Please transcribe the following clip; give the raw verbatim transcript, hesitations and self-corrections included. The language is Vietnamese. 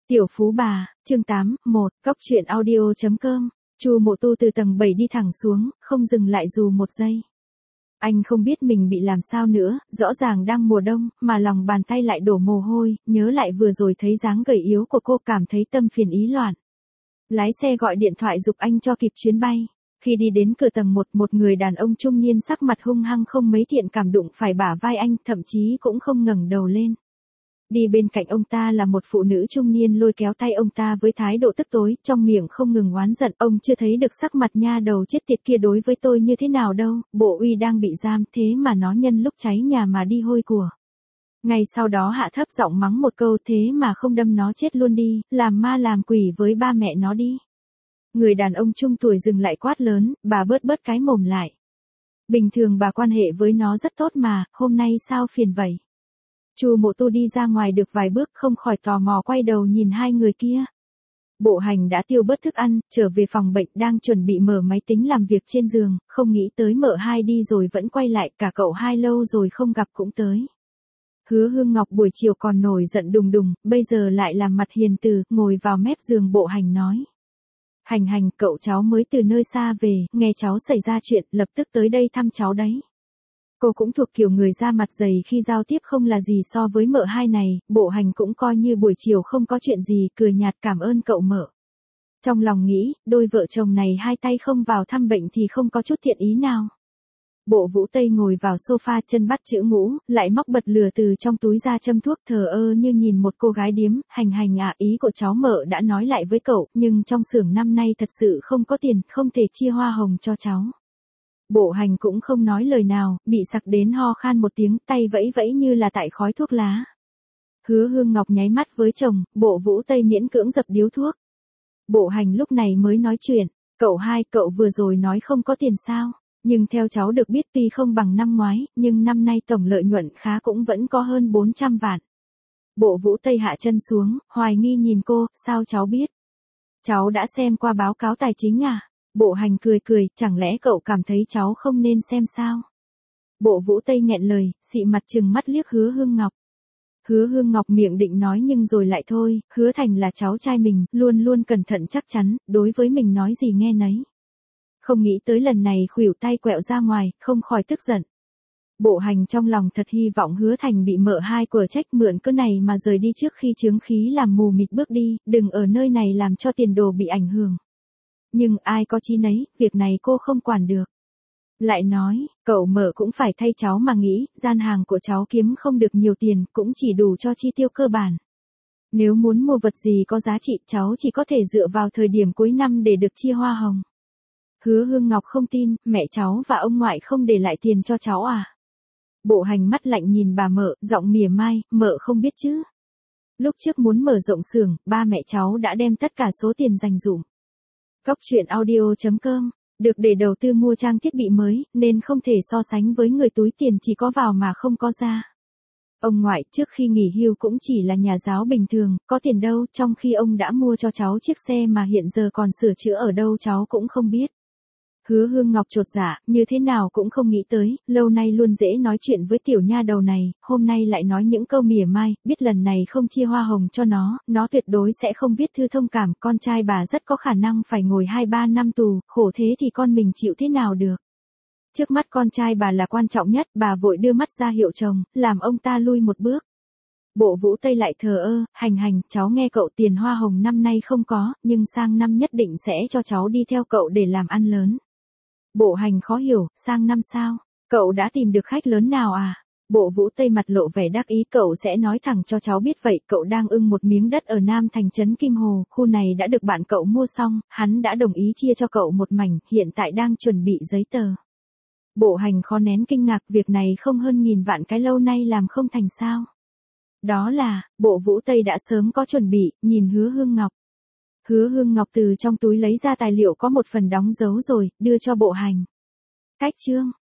Tiểu Phú Bà, chương tám, một, Cóc truyện audio chấm com. Chu Mộ Tu từ tầng bảy đi thẳng xuống, không dừng lại dù một giây. Anh không biết mình bị làm sao nữa, rõ ràng đang mùa đông, mà lòng bàn tay lại đổ mồ hôi, nhớ lại vừa rồi thấy dáng gầy yếu của cô cảm thấy tâm phiền ý loạn. Lái xe gọi điện thoại giục anh cho kịp chuyến bay. Khi đi đến cửa tầng một, một người đàn ông trung niên sắc mặt hung hăng không mấy thiện cảm đụng phải bả vai anh, thậm chí cũng không ngẩng đầu lên. Đi bên cạnh ông ta là một phụ nữ trung niên lôi kéo tay ông ta với thái độ tức tối, trong miệng không ngừng oán giận. Ông chưa thấy được sắc mặt nha đầu chết tiệt kia đối với tôi như thế nào đâu, bộ uy đang bị giam thế mà nó nhân lúc cháy nhà mà đi hôi của. Ngay sau đó hạ thấp giọng mắng một câu thế mà không đâm nó chết luôn đi, làm ma làm quỷ với ba mẹ nó đi. Người đàn ông trung tuổi dừng lại quát lớn, bà bớt bớt cái mồm lại. Bình thường bà quan hệ với nó rất tốt mà, hôm nay sao phiền vậy? Chu Mộ Tu đi ra ngoài được vài bước không khỏi tò mò quay đầu nhìn hai người kia. Bộ Hành đã tiêu bớt thức ăn, trở về phòng bệnh đang chuẩn bị mở máy tính làm việc trên giường, không nghĩ tới mợ hai đi rồi vẫn quay lại, cả cậu hai lâu rồi không gặp cũng tới. Hứa Hương Ngọc buổi chiều còn nổi giận đùng đùng, bây giờ lại làm mặt hiền từ, ngồi vào mép giường Bộ Hành nói. Hành Hành, cậu cháu mới từ nơi xa về, nghe cháu xảy ra chuyện, lập tức tới đây thăm cháu đấy. Cô cũng thuộc kiểu người da mặt dày khi giao tiếp không là gì so với mợ hai này, Bộ Hành cũng coi như buổi chiều không có chuyện gì, cười nhạt cảm ơn cậu mợ. Trong lòng nghĩ, đôi vợ chồng này hai tay không vào thăm bệnh thì không có chút thiện ý nào. Bộ Vũ Tây ngồi vào sofa chân bắt chữ ngũ, lại móc bật lửa từ trong túi ra châm thuốc thờ ơ như nhìn một cô gái điếm. Hành Hành à, ý của cháu mợ đã nói lại với cậu, nhưng trong xưởng năm nay thật sự không có tiền, không thể chia hoa hồng cho cháu. Bộ Hành cũng không nói lời nào, bị sặc đến ho khan một tiếng, tay vẫy vẫy như là tại khói thuốc lá. Hứa Hương Ngọc nháy mắt với chồng, Bộ Vũ Tây miễn cưỡng dập điếu thuốc. Bộ Hành lúc này mới nói chuyện, cậu hai, cậu vừa rồi nói không có tiền sao, nhưng theo cháu được biết tuy không bằng năm ngoái, nhưng năm nay tổng lợi nhuận khá cũng vẫn có hơn bốn trăm vạn. Bộ Vũ Tây hạ chân xuống, hoài nghi nhìn cô, sao cháu biết? Cháu đã xem qua báo cáo tài chính à? Bộ Hành cười cười, chẳng lẽ cậu cảm thấy cháu không nên xem sao? Bộ Vũ Tây nghẹn lời, xị mặt trừng mắt liếc Hứa Hương Ngọc. Hứa Hương Ngọc miệng định nói nhưng rồi lại thôi, Hứa Thành là cháu trai mình, luôn luôn cẩn thận chắc chắn, đối với mình nói gì nghe nấy. Không nghĩ tới lần này khuỷu tay quẹo ra ngoài, không khỏi tức giận. Bộ Hành trong lòng thật hy vọng Hứa Thành bị mợ hai quở trách mượn cơ này mà rời đi trước khi chướng khí làm mù mịt bước đi, đừng ở nơi này làm cho tiền đồ bị ảnh hưởng. Nhưng ai có chí nấy, việc này cô không quản được. Lại nói, cậu mợ cũng phải thay cháu mà nghĩ, gian hàng của cháu kiếm không được nhiều tiền, cũng chỉ đủ cho chi tiêu cơ bản. Nếu muốn mua vật gì có giá trị, cháu chỉ có thể dựa vào thời điểm cuối năm để được chia hoa hồng. Hứa Hương Ngọc không tin, mẹ cháu và ông ngoại không để lại tiền cho cháu à? Bộ Hành mắt lạnh nhìn bà mợ, giọng mỉa mai, mợ không biết chứ. Lúc trước muốn mở rộng xưởng, ba mẹ cháu đã đem tất cả số tiền dành dụm. Cóc truyện audio chấm com, được để đầu tư mua trang thiết bị mới, nên không thể so sánh với người túi tiền chỉ có vào mà không có ra. Ông ngoại trước khi nghỉ hưu cũng chỉ là nhà giáo bình thường, có tiền đâu, trong khi ông đã mua cho cháu chiếc xe mà hiện giờ còn sửa chữa ở đâu cháu cũng không biết. Hứa Hương Ngọc chột dạ, như thế nào cũng không nghĩ tới, lâu nay luôn dễ nói chuyện với tiểu nha đầu này, hôm nay lại nói những câu mỉa mai, biết lần này không chia hoa hồng cho nó, nó tuyệt đối sẽ không viết thư thông cảm, con trai bà rất có khả năng phải ngồi hai ba năm tù, khổ thế thì con mình chịu thế nào được. Trước mắt con trai bà là quan trọng nhất, bà vội đưa mắt ra hiệu chồng, làm ông ta lui một bước. Bộ Vũ Tây lại thờ ơ, Hành Hành, cháu nghe cậu tiền hoa hồng năm nay không có, nhưng sang năm nhất định sẽ cho cháu đi theo cậu để làm ăn lớn. Bộ Hành khó hiểu, sang năm sao? Cậu đã tìm được khách lớn nào à? Bộ Vũ Tây mặt lộ vẻ đắc ý, cậu sẽ nói thẳng cho cháu biết vậy, cậu đang ưng một miếng đất ở Nam thành trấn Kim Hồ, khu này đã được bạn cậu mua xong, hắn đã đồng ý chia cho cậu một mảnh, hiện tại đang chuẩn bị giấy tờ. Bộ Hành khó nén kinh ngạc, việc này không hơn nghìn vạn cái lâu nay làm không thành sao? Đó là, Bộ Vũ Tây đã sớm có chuẩn bị, nhìn Hứa Hương Ngọc. Hứa Hương Ngọc từ trong túi lấy ra tài liệu có một phần đóng dấu rồi, đưa cho Bộ Hành. Cách chương